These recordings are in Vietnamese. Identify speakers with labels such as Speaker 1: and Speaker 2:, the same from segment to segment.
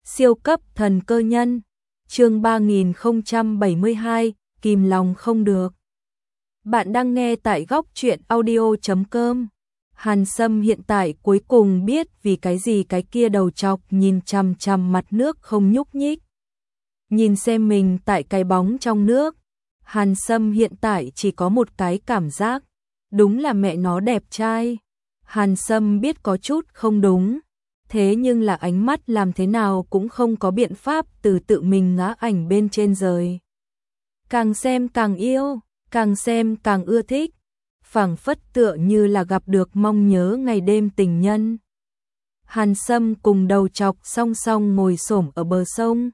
Speaker 1: Siêu cấp thần cơ nhân, chương 3072, kìm lòng không được. Bạn đang nghe tại góc truyện audio.com. Hàn Sâm hiện tại cuối cùng biết vì cái gì cái kia đầu trọc nhìn chằm chằm mặt nước không nhúc nhích. Nhìn xem mình tại cái bóng trong nước, Hàn Sâm hiện tại chỉ có một cái cảm giác, đúng là mẹ nó đẹp trai. Hàn Sâm biết có chút không đúng, thế nhưng là ánh mắt làm thế nào cũng không có biện pháp từ tự mình ngã ảnh bên trên rời. Càng xem càng yêu, càng xem càng ưa thích, phảng phất tựa như là gặp được mong nhớ ngày đêm tình nhân. Hàn Sâm cùng đầu trọc song song ngồi xổm ở bờ sông,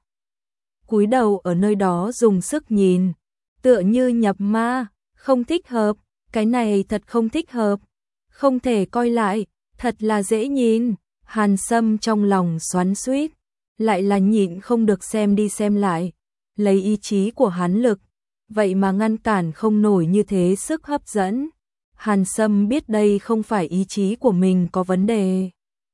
Speaker 1: cúi đầu ở nơi đó dùng sức nhìn, tựa như nhập ma, không thích hợp, cái này thật không thích hợp, không thể coi lại, thật là dễ nhìn. Hàn Sâm trong lòng xoắn xuýt, lại là nhịn không được xem đi xem lại, lấy ý chí của hắn lực, vậy mà ngăn cản không nổi như thế sức hấp dẫn. Hàn Sâm biết đây không phải ý chí của mình có vấn đề,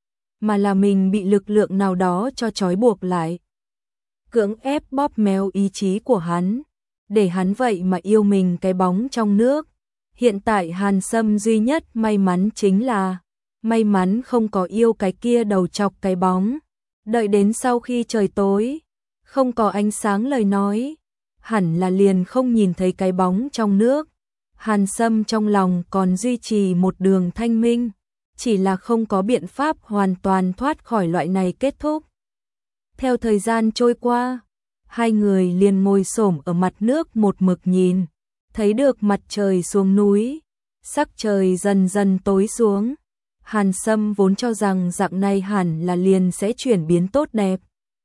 Speaker 1: mà là mình bị lực lượng nào đó cho trói buộc lại, cưỡng ép bóp méo ý chí của hắn, để hắn vậy mà yêu mình cái bóng trong nước. Hiện tại Hàn Sâm duy nhất may mắn chính là may mắn không có yêu cái kia đầu trọc cái bóng. Đợi đến sau khi trời tối, không có ánh sáng lời nói, hẳn là liền không nhìn thấy cái bóng trong nước. Hàn Sâm trong lòng còn duy trì một đường thanh minh, chỉ là không có biện pháp hoàn toàn thoát khỏi loại này kết thúc. Theo thời gian trôi qua, hai người liền ngồi xổm ở mặt nước một mực nhìn, thấy được mặt trời xuống núi, sắc trời dần dần tối xuống. Hàn Sâm vốn cho rằng dạng này hẳn là liền sẽ chuyển biến tốt đẹp.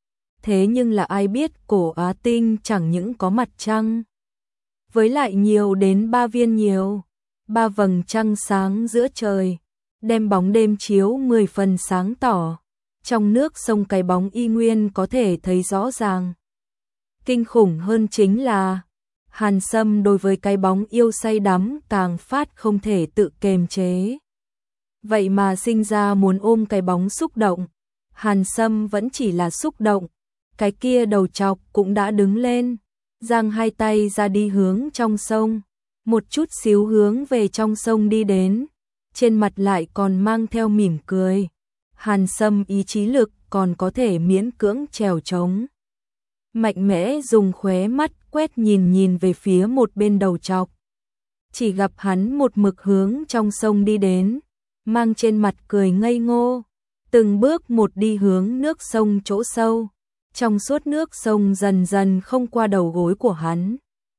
Speaker 1: Thế nhưng là ai biết cổ Á Tinh chẳng những có mặt trăng, với lại nhiều đến 3 viên nhiều, 3 vầng trăng sáng giữa trời, đem bóng đêm chiếu 10 phần sáng tỏ. Trong nước sông cái bóng y nguyên có thể thấy rõ ràng. Kinh khủng hơn chính là Hàn Sâm đối với cái bóng yêu say đắm càng phát không thể tự kiềm chế. Vậy mà sinh ra muốn ôm cái bóng xúc động. Hàn Sâm vẫn chỉ là xúc động, cái kia đầu trọc cũng đã đứng lên, giang hai tay ra đi hướng trong sông, một chút xíu hướng về trong sông đi đến, trên mặt lại còn mang theo mỉm cười. Hàn Sâm ý chí lực còn có thể miễn cưỡng trèo trống, mạnh mẽ dùng khóe mắt quét nhìn về phía một bên đầu trọc. Chỉ gặp hắn một mực hướng trong sông đi đến, mang trên mặt cười ngây ngô, từng bước một đi hướng nước sông chỗ sâu, trong suốt nước sông dần dần không qua đầu gối của hắn.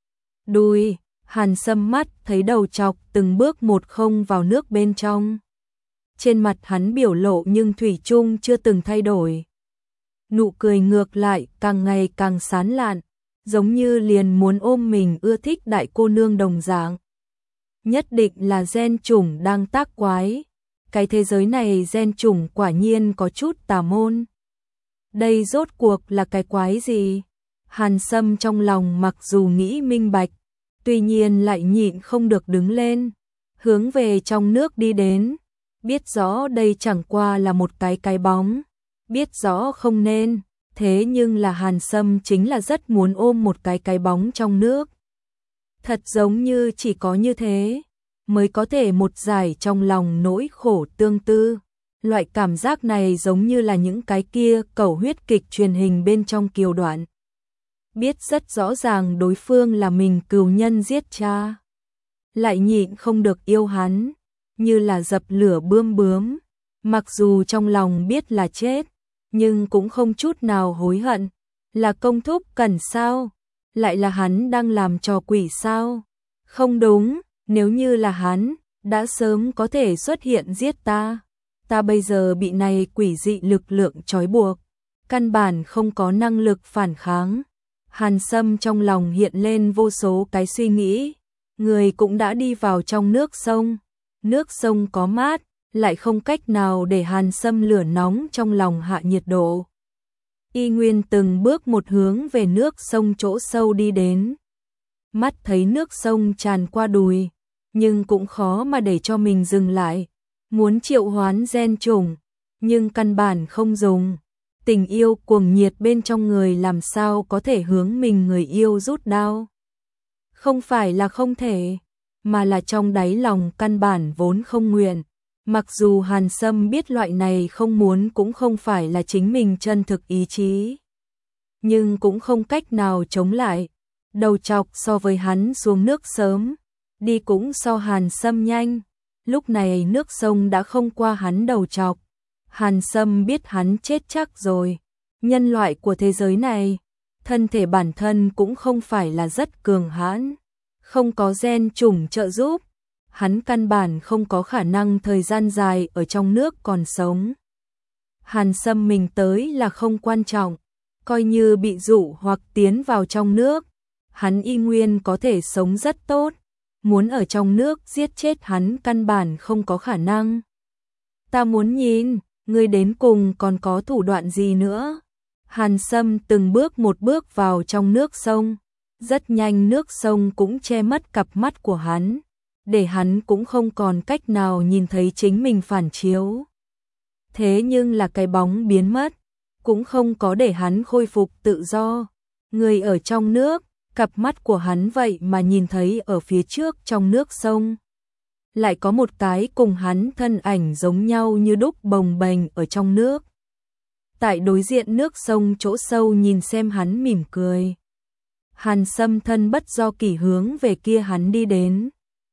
Speaker 1: Đùi, Hàn Sâm mắt thấy đầu trọc từng bước một không vào nước bên trong. Trên mặt hắn biểu lộ nhưng thủy chung chưa từng thay đổi. Nụ cười ngược lại càng ngày càng sán lạn, giống như liền muốn ôm mình ưa thích đại cô nương đồng dạng. Nhất định là gen chủng đang tác quái. Cái thế giới này gen chủng quả nhiên có chút tà môn. Đây rốt cuộc là cái quái gì? Hàn Sâm trong lòng mặc dù nghĩ minh bạch, tuy nhiên lại nhịn không được đứng lên, hướng về trong nước đi đến. Biết rõ đây chẳng qua là một cái bóng, biết rõ không nên, thế nhưng là Hàn Sâm chính là rất muốn ôm một cái bóng trong nước. Thật giống như chỉ có như thế mới có thể một giải trong lòng nỗi khổ tương tư. Loại cảm giác này giống như là những cái kia cầu huyết kịch truyền hình bên trong kiều đoạn. Biết rất rõ ràng đối phương là mình cừu nhân giết cha, lại nhịn không được yêu hắn, như là dập lửa bướm. Mặc dù trong lòng biết là chết, nhưng cũng không chút nào hối hận. Là công thúc cần sao? Lại là hắn đang làm trò quỷ sao? Không đúng, nếu như là hắn, đã sớm có thể xuất hiện giết ta. Ta bây giờ bị này quỷ dị lực lượng trói buộc, căn bản không có năng lực phản kháng. Hàn Sâm trong lòng hiện lên vô số cái suy nghĩ, người cũng đã đi vào trong nước sông. Nước sông có mát, lại không cách nào để Hàn Sâm lửa nóng trong lòng hạ nhiệt độ. Y nguyên từng bước một hướng về nước sông chỗ sâu đi đến. Mắt thấy nước sông tràn qua đùi, nhưng cũng khó mà để cho mình dừng lại. Muốn triệu hoán gen chủng, nhưng căn bản không dùng. Tình yêu cuồng nhiệt bên trong người làm sao có thể hướng mình người yêu rút đao. Không phải là không thể, mà là trong đáy lòng căn bản vốn không nguyện. Mặc dù Hàn Sâm biết loại này không muốn cũng không phải là chính mình chân thực ý chí, nhưng cũng không cách nào chống lại. Đầu chọc so với hắn xuống nước sớm, đi cũng so Hàn Sâm nhanh. Lúc này nước sông đã không qua hắn đầu chọc. Hàn Sâm biết hắn chết chắc rồi. Nhân loại của thế giới này, thân thể bản thân cũng không phải là rất cường hãn, không có gen chủng trợ giúp, hắn căn bản không có khả năng thời gian dài ở trong nước còn sống. Hàn Sâm mình tới là không quan trọng, coi như bị dụ hoặc tiến vào trong nước, hắn y nguyên có thể sống rất tốt, muốn ở trong nước giết chết hắn căn bản không có khả năng. Ta muốn nhìn, ngươi đến cùng còn có thủ đoạn gì nữa? Hàn Sâm từng bước một bước vào trong nước sông, rất nhanh nước sông cũng che mất cặp mắt của hắn, để hắn cũng không còn cách nào nhìn thấy chính mình phản chiếu. Thế nhưng là cái bóng biến mất, cũng không có để hắn khôi phục tự do. Người ở trong nước, cặp mắt của hắn vậy mà nhìn thấy ở phía trước trong nước sông. Lại có một cái cùng hắn thân ảnh giống nhau như đúc bồng bềnh ở trong nước. Tại đối diện nước sông chỗ sâu nhìn xem hắn mỉm cười. Hàn Sâm thân bất do kỷ hướng về kia hắn đi đến.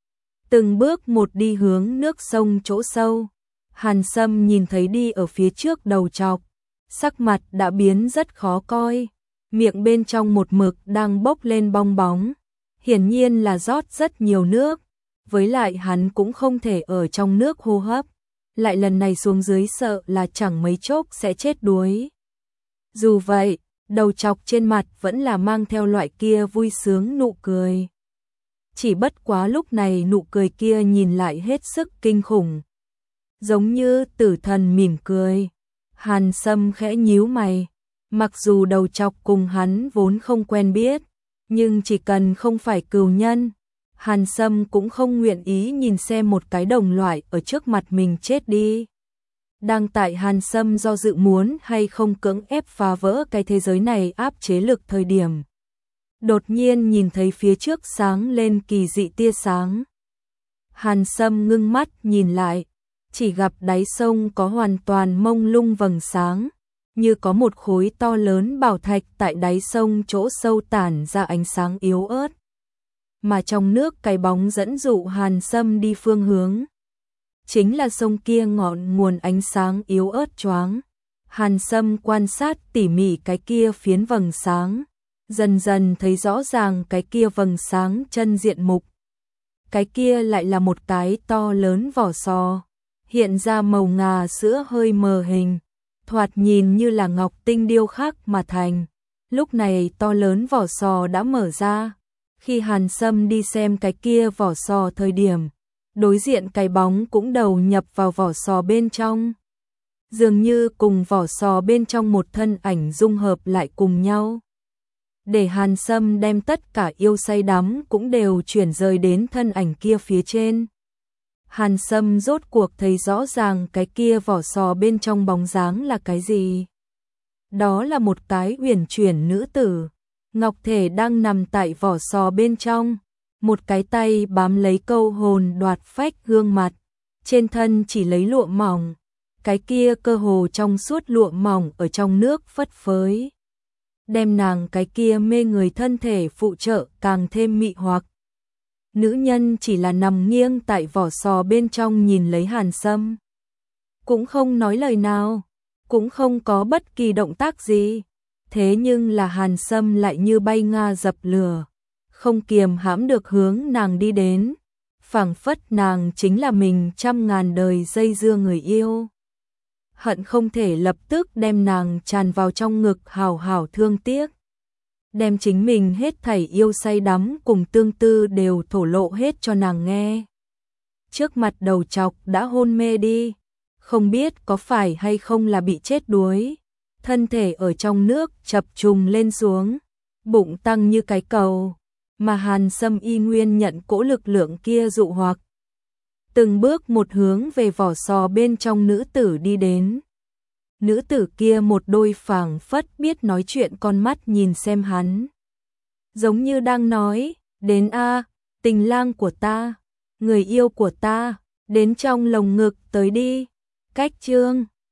Speaker 1: Từng bước một đi hướng nước sông chỗ sâu. Hàn Sâm nhìn thấy đi ở phía trước đầu chọc, sắc mặt đã biến rất khó coi, miệng bên trong một mực đang bốc lên bong bóng, hiển nhiên là rót rất nhiều nước, với lại hắn cũng không thể ở trong nước hô hấp, lại lần này xuống dưới sợ là chẳng mấy chốc sẽ chết đuối. Dù vậy, đầu chọc trên mặt vẫn là mang theo loại kia vui sướng nụ cười. Chỉ bất quá lúc này nụ cười kia nhìn lại hết sức kinh khủng, giống như tử thần mỉm cười. Hàn Sâm khẽ nhíu mày, mặc dù đầu chọc cùng hắn vốn không quen biết, nhưng chỉ cần không phải cừu nhân, Hàn Sâm cũng không nguyện ý nhìn xem một cái đồng loại ở trước mặt mình chết đi. Đang tại Hàn Sâm do dự muốn hay không cưỡng ép phá vỡ cái thế giới này áp chế lực thời điểm, đột nhiên nhìn thấy phía trước sáng lên kỳ dị tia sáng. Hàn Sâm ngưng mắt nhìn lại, chỉ gặp đáy sông có hoàn toàn mông lung vầng sáng, như có một khối to lớn bảo thạch tại đáy sông chỗ sâu tản ra ánh sáng yếu ớt. Mà trong nước cái bóng dẫn dụ Hàn Sâm đi phương hướng, chính là sông kia ngọn nguồn ánh sáng yếu ớt choáng. Hàn Sâm quan sát tỉ mỉ cái kia phiến vầng sáng, dần dần thấy rõ ràng cái kia vầng sáng chân diện mục. Cái kia lại là một cái to lớn vỏ sò, hiện ra màu ngà sữa hơi mờ hình, thoạt nhìn như là ngọc tinh điêu khắc mà thành. Lúc này to lớn vỏ sò đã mở ra. Khi Hàn Sâm đi xem cái kia vỏ sò thời điểm, đối diện cái bóng cũng đầu nhập vào vỏ sò bên trong. Dường như cùng vỏ sò bên trong một thân ảnh dung hợp lại cùng nhau. Để Hàn Sâm đem tất cả yêu say đắm cũng đều chuyển rời đến thân ảnh kia phía trên. Hàn Sâm rốt cuộc thấy rõ ràng cái kia vỏ sò bên trong bóng dáng là cái gì. Đó là một cái uyển chuyển nữ tử, ngọc thể đang nằm tại vỏ sò bên trong, một cái tay bám lấy câu hồn đoạt phách gương mặt, trên thân chỉ lấy lụa mỏng, cái kia cơ hồ trong suốt lụa mỏng ở trong nước phất phới, đem nàng cái kia mê người thân thể phụ trợ càng thêm mị hoặc. Nữ nhân chỉ là nằm nghiêng tại vỏ sò bên trong nhìn lấy Hàn Sâm, cũng không nói lời nào, cũng không có bất kỳ động tác gì. Thế nhưng là Hàn Sâm lại như bay nga dập lửa, không kiềm hãm được hướng nàng đi đến, phảng phất nàng chính là mình trăm ngàn đời dây dưa người yêu. Hận không thể lập tức đem nàng tràn vào trong ngực hào hào thương tiếc, đem chính mình hết thảy yêu say đắm cùng tương tư đều thổ lộ hết cho nàng nghe. Trước mặt đầu chọc đã hôn mê đi, không biết có phải hay không là bị chết đuối. Thân thể ở trong nước chập trùng lên xuống, bụng tăng như cái cầu, mà Hàn Sâm y nguyên nhận cỗ lực lượng kia dụ hoặc. Từng bước một hướng về vỏ sò bên trong nữ tử đi đến. Nữ tử kia một đôi phảng phất biết nói chuyện con mắt nhìn xem hắn. Giống như đang nói, đến a, tình lang của ta, người yêu của ta, đến trong lồng ngực tới đi. Cách chương